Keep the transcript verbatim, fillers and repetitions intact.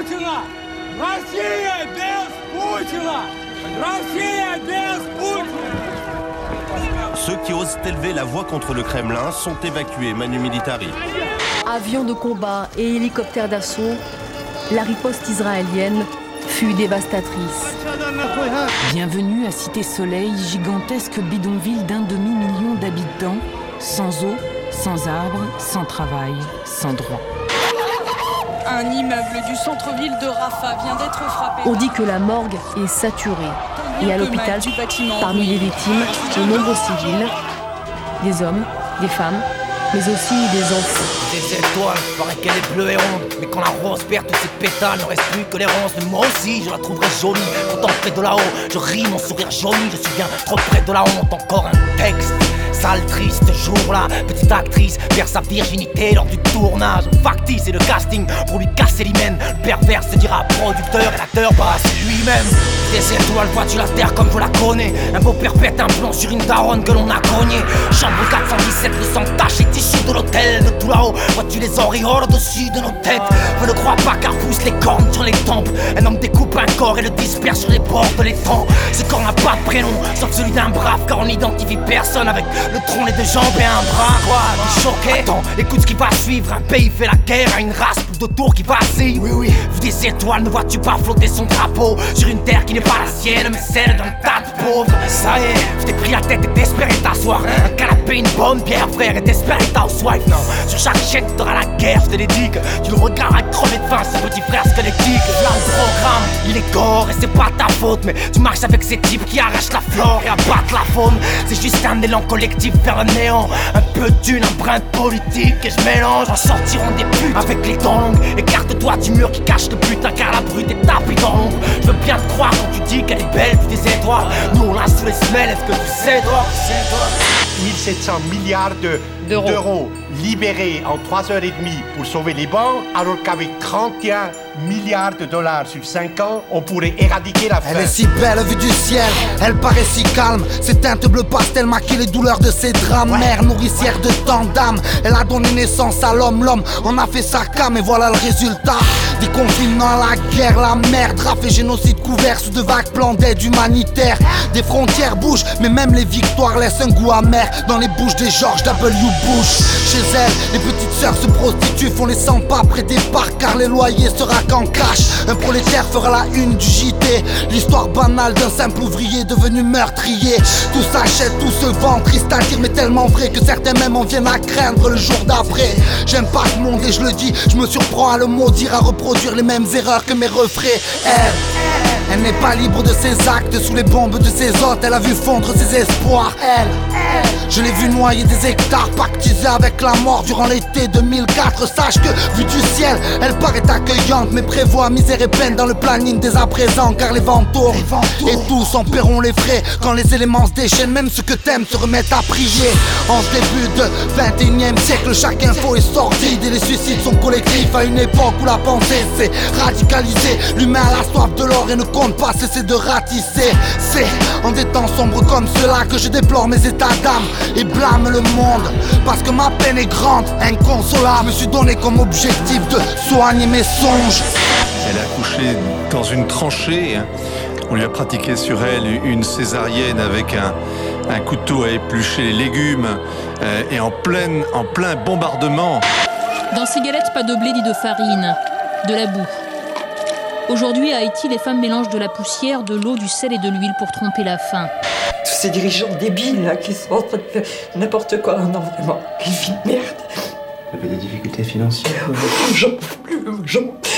Путина! Россия без Путина! Россия без Путина! Ceux qui osent élever la voix contre le Kremlin sont évacués, Manu Militari. Avions de combat et hélicoptères d'assaut, la riposte israélienne fut dévastatrice. Bienvenue à Cité Soleil, gigantesque bidonville d'un demi-million d'habitants, sans eau, sans arbres, sans travail, sans droit. Un immeuble du centre-ville de Rafah vient d'être frappé. On dit que la morgue est saturée. Et à l'hôpital, parmi les victimes, de nombreux civils, des hommes, des femmes, mais aussi des enfants. Des étoiles, paraît qu'elle est bleue et ronde. Mais quand la rose perd toutes ses pétales, ne reste plus que les ronces. Mais moi aussi, je la trouverai jolie. Pourtant près de là-haut, je ris mon sourire jauni. Je suis bien trop près de la honte, encore un texte. Sale triste jour-là, petite actrice perd sa virginité lors du tournage. Factice et le casting pour lui casser l'hymen. Le pervers se dira producteur et l'acteur bah c'est lui-même. Des étoiles, vois-tu la terre comme je la connais. Un beau perpète, un plan sur une daronne que l'on a cogné. Chambre quatre cent dix-sept, le sang taché, tissu de l'hôtel. De tout là-haut, vois-tu les auréoles au-dessus de nos têtes. Je ne crois pas car pousse les cornes sur les tempes. Un homme découpe un corps et le disperse sur les bords de l'étang. Ce corps n'a pas de prénom, sauf celui d'un brave, car on n'identifie personne avec le tronc, les deux jambes et un bras. Quoi, t'es choqué? Attends, écoute ce qui va suivre. Un pays fait la guerre à une race plus d'autour qui vacille. Oui, oui, vu des étoiles, ne vois-tu pas flotter son drapeau sur une terre qui n'est pas la sienne, mais celle d'un tas de pauvres. Ça y est, tu t'es pris la tête et t'espérais t'asseoir. Un canapé, une bonne bière, frère, et t'espérais ta housewife. Non, sur chaque chaîne, tu auras la guerre, je te l'ai dit que tu le regarderas crever de faim, ce petit frère squelettique. Là, le programme, il est gore et c'est pas ta faute, mais tu marches avec ces types qui arrachent la flore et abattent la faune. C'est juste un élan collectif vers le néant. Un peu d'une, un brin de politique et je mélange. En sortiront des putes avec les dents longues. Écarte-toi du mur qui cache le putain car la brute est tapée dans l'ombre. Je veux bien te croire quand tu dis qu'elle est belle vu des étoiles. Nous on l'a sous les semelles, est-ce que tu sais toi, tu sais toi mille sept cents milliards de, D'euros. d'euros libérés en trois heures et demie pour sauver les banques, alors qu'avec trente et un milliards de dollars sur cinq ans, on pourrait éradiquer la faim. Elle est si belle vue du ciel, elle paraît si calme. Ses teintes bleu pastel maquillent les douleurs de ses drames. Mère nourricière de tant d'âmes, elle a donné naissance à l'homme. L'homme en a fait sa cam et voilà le résultat. Des confinements, la guerre, la merde, rafle et génocide couvert sous de vagues plans d'aide humanitaire. Des frontières bougent, mais même les victoires laissent un goût amer dans les bouches des George W. Bush. Chez elles, les petites sœurs se prostituent, font les cent pas près des parcs car les loyers se raquent en cash. Un prolétaire fera la une du J T, l'histoire banale d'un simple ouvrier devenu meurtrier. Tout s'achète, tout se vend, triste à dire mais tellement vrai que certains même en viennent à craindre le jour d'après. J'aime pas ce monde et je le dis, je me surprends à le maudire, à reproduire les mêmes erreurs que mes refrains. Elle, elle n'est pas libre de ses actes, sous les bombes de ses hôtes, elle a vu fondre ses espoirs. Elle, je l'ai vu noyer des hectares, pactiser avec la mort durant l'été deux mille quatre. Sache que, vu du ciel, elle paraît accueillante, mais prévoit misère et peine dans le planning dès à présent. Car les vents tournent, et tous en paieront les frais quand les éléments se déchaînent, même ceux que t'aimes se remettent à prier. En ce début de vingt et unième siècle, chaque info est sordide et les suicides sont collectifs. À une époque où la pensée s'est radicalisée, l'humain a la soif de l'or et ne compte pas cesser de ratisser. C'est en des temps sombres comme ceux-là que je déplore mes états d'âme et blâme le monde, parce que ma peine est grande, inconsolable. Je me suis donné comme objectif de soigner mes songes. Elle a accouché dans une tranchée. On lui a pratiqué sur elle une césarienne avec un, un couteau à éplucher les légumes euh, et en, pleine, en plein bombardement. Dans ces galettes, pas de blé ni de farine, de la boue. Aujourd'hui, à Haïti, les femmes mélangent de la poussière, de l'eau, du sel et de l'huile pour tromper la faim. Tous ces dirigeants débiles là qui sont en train de faire n'importe quoi, non vraiment, quelle vie de merde. Vous avez des difficultés financières? J'en peux plus, j'en